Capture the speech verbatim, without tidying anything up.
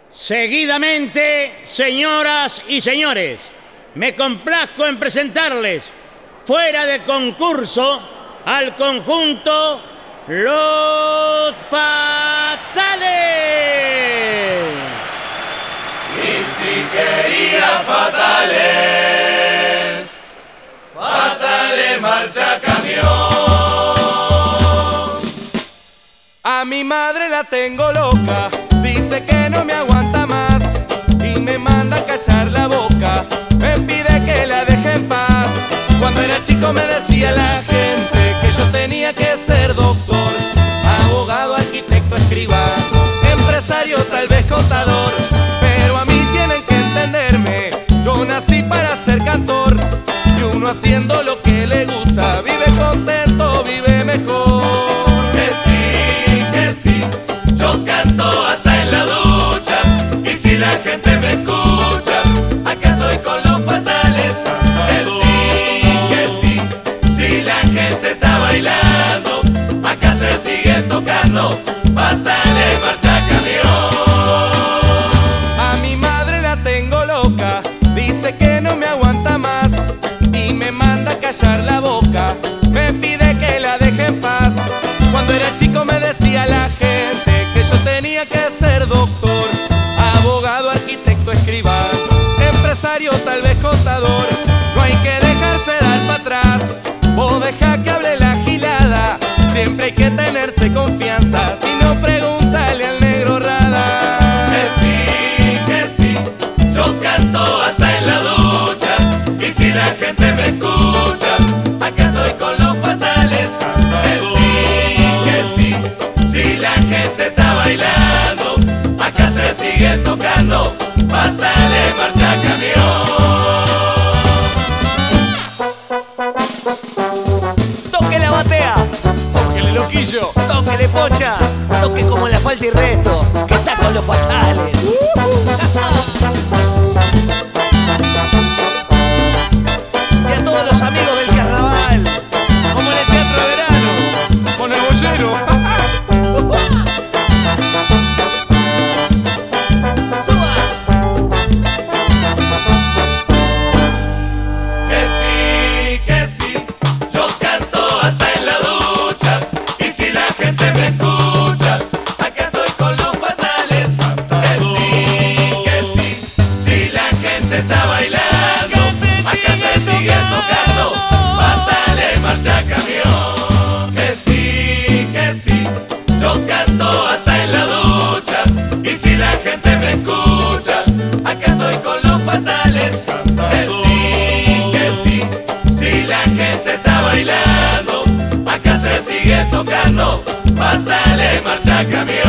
Seguidamente, señoras y señores, me complazco en presentarles, fuera de concurso, al conjunto Los Fatales. Y si querías fatales, fatales marcha camión. A mi madre la tengo loca, dice que no me aguanta más y me manda a callar la boca, me pide que la deje en paz. Cuando era chico me decía la gente que yo tenía que ser doctor, abogado, arquitecto, escribano, empresario, tal vez contador. Pero a mí tienen que entenderme, yo nací para ser cantor, y uno haciendo lo que le gusta vive contento, vive mejor. Que sí, que sí, yo canto hasta en la ducha, y si la gente me escucha, acá estoy con Los Fatales. Que sí, que sí, si la gente está bailando, acá se sigue tocando, Fatales marcha camión. A mi madre la tengo loca, dice que no me aguanta más y me manda a callar la boca, me pide que la deje en paz. Cuando era chico me decía la gente que yo tenía que ser doctor, abogado, arquitecto, escribano, empresario, tal vez contador. No hay que dejarse dar para atrás, vos deja que hable la gilada, siempre hay que tenerse confianza, si no pregúntale al negro Rada. Que sí, que sí, yo canto hasta en la ducha, y si la gente me escucha, acá estoy con Los Fatales. Que sí, que sí, si la gente está bailando, acá se sigue tocando, Fatales marcha camión. Toque la batea, ¡Tóquele, loquillo! toque pocha, toque como la falta y resto, que está con Los Fatales. Y a todos los amigos del carnaval, como en el Teatro de Verano, ¡Con el bollero! ¡suba! Que sí, que sí, yo canto hasta en la ducha, y si la gente me escucha, acá estoy con Los Fatales. Que sí, que sí, si la gente está bailando, acá se sigue tocando, Fatales marcha camión. Que sí, que sí, yo canto hasta en la ducha, y si la gente me escucha, acá estoy con Los Fatales. Que sí, que sí, si la gente está bailando, acá se sigue tocando, Fatales marcha camión.